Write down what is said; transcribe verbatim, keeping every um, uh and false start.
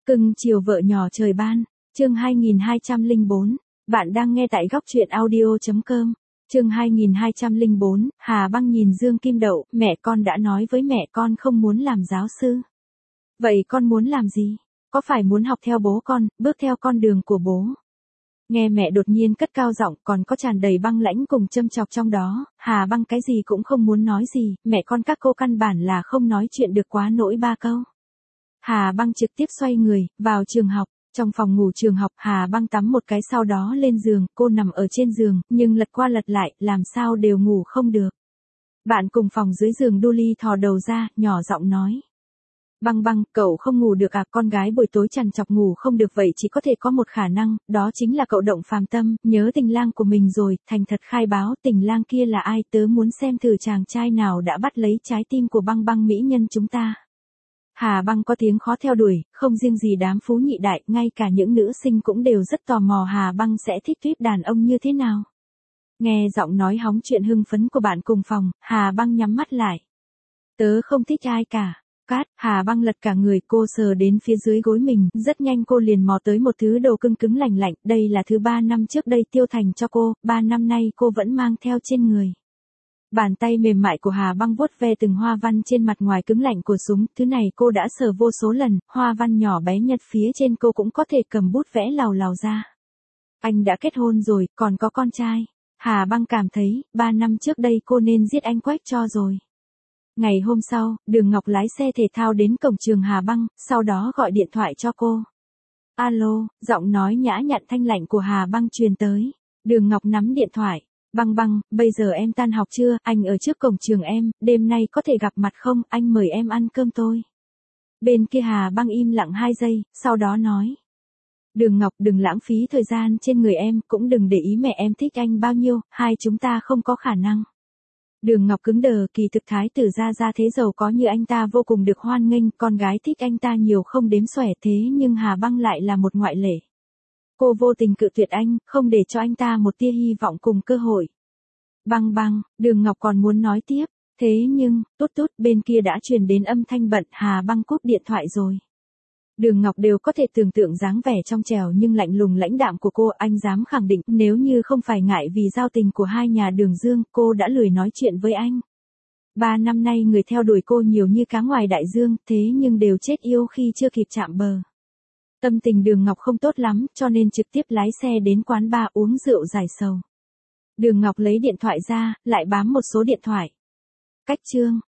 Cưng chiều vợ nhỏ trời ban, chương hai nghìn hai trăm lẻ bốn, bạn đang nghe tại góc truyện audio chấm com, chương hai nghìn hai trăm lẻ bốn, Hà Băng nhìn Dương Kim Đậu, mẹ con đã nói với mẹ con không muốn làm giáo sư. Vậy con muốn làm gì? Có phải muốn học theo bố con, bước theo con đường của bố? Nghe mẹ đột nhiên cất cao giọng còn có tràn đầy băng lãnh cùng châm chọc trong đó, Hà Băng cái gì cũng không muốn nói gì, mẹ con các cô căn bản là không nói chuyện được quá nỗi ba câu. Hà Băng trực tiếp xoay người, vào trường học, trong phòng ngủ trường học Hà Băng tắm một cái sau đó lên giường, cô nằm ở trên giường, nhưng lật qua lật lại, làm sao đều ngủ không được. Bạn cùng phòng dưới giường Dolly thò đầu ra, nhỏ giọng nói. Băng Băng, cậu không ngủ được à, con gái buổi tối trằn trọc ngủ không được vậy chỉ có thể có một khả năng, đó chính là cậu động phàm tâm, nhớ tình lang của mình rồi, thành thật khai báo tình lang kia là ai, tớ muốn xem thử chàng trai nào đã bắt lấy trái tim của Băng Băng mỹ nhân chúng ta. Hà Băng có tiếng khó theo đuổi, không riêng gì đám phú nhị đại, ngay cả những nữ sinh cũng đều rất tò mò Hà Băng sẽ thích tuyếp đàn ông như thế nào. Nghe giọng nói hóng chuyện hưng phấn của bạn cùng phòng, Hà Băng nhắm mắt lại. Tớ không thích ai cả. Cát, Hà Băng lật cả người, cô sờ đến phía dưới gối mình, rất nhanh cô liền mò tới một thứ đồ cưng cứng lành lạnh, đây là thứ ba năm trước đây Tiêu Thành cho cô, ba năm nay cô vẫn mang theo trên người. Bàn tay mềm mại của Hà Băng vuốt ve từng hoa văn trên mặt ngoài cứng lạnh của súng, thứ này cô đã sờ vô số lần, hoa văn nhỏ bé nhặt phía trên cô cũng có thể cầm bút vẽ lào lào ra. Anh đã kết hôn rồi, còn có con trai. Hà Băng cảm thấy, ba năm trước đây cô nên giết anh Quách cho rồi. Ngày hôm sau, Đường Ngọc lái xe thể thao đến cổng trường Hà Băng, sau đó gọi điện thoại cho cô. Alo, giọng nói nhã nhặn thanh lạnh của Hà Băng truyền tới. Đường Ngọc nắm điện thoại. Băng Băng, bây giờ em tan học chưa, anh ở trước cổng trường em, đêm nay có thể gặp mặt không, anh mời em ăn cơm tôi. Bên kia Hà Băng im lặng hai giây, sau đó nói. Đường Ngọc đừng lãng phí thời gian trên người em, cũng đừng để ý mẹ em thích anh bao nhiêu, hai chúng ta không có khả năng. Đường Ngọc cứng đờ, kỳ thực thái tử gia gia thế giàu có như anh ta vô cùng được hoan nghênh, con gái thích anh ta nhiều không đếm xuể, thế nhưng Hà Băng lại là một ngoại lệ. Cô vô tình cự tuyệt anh, không để cho anh ta một tia hy vọng cùng cơ hội. Băng Băng, Đường Ngọc còn muốn nói tiếp, thế nhưng, tút tút bên kia đã truyền đến âm thanh bận, Hà Băng cúp điện thoại rồi. Đường Ngọc đều có thể tưởng tượng dáng vẻ trong trẻo nhưng lạnh lùng lãnh đạm của cô, anh dám khẳng định nếu như không phải ngại vì giao tình của hai nhà Đường Dương, cô đã lười nói chuyện với anh. Ba năm nay người theo đuổi cô nhiều như cá ngoài đại dương, thế nhưng đều chết yêu khi chưa kịp chạm bờ. Tâm tình Đường Ngọc không tốt lắm, cho nên trực tiếp lái xe đến quán bar uống rượu giải sầu. Đường Ngọc lấy điện thoại ra, lại bám một số điện thoại. Cách chương,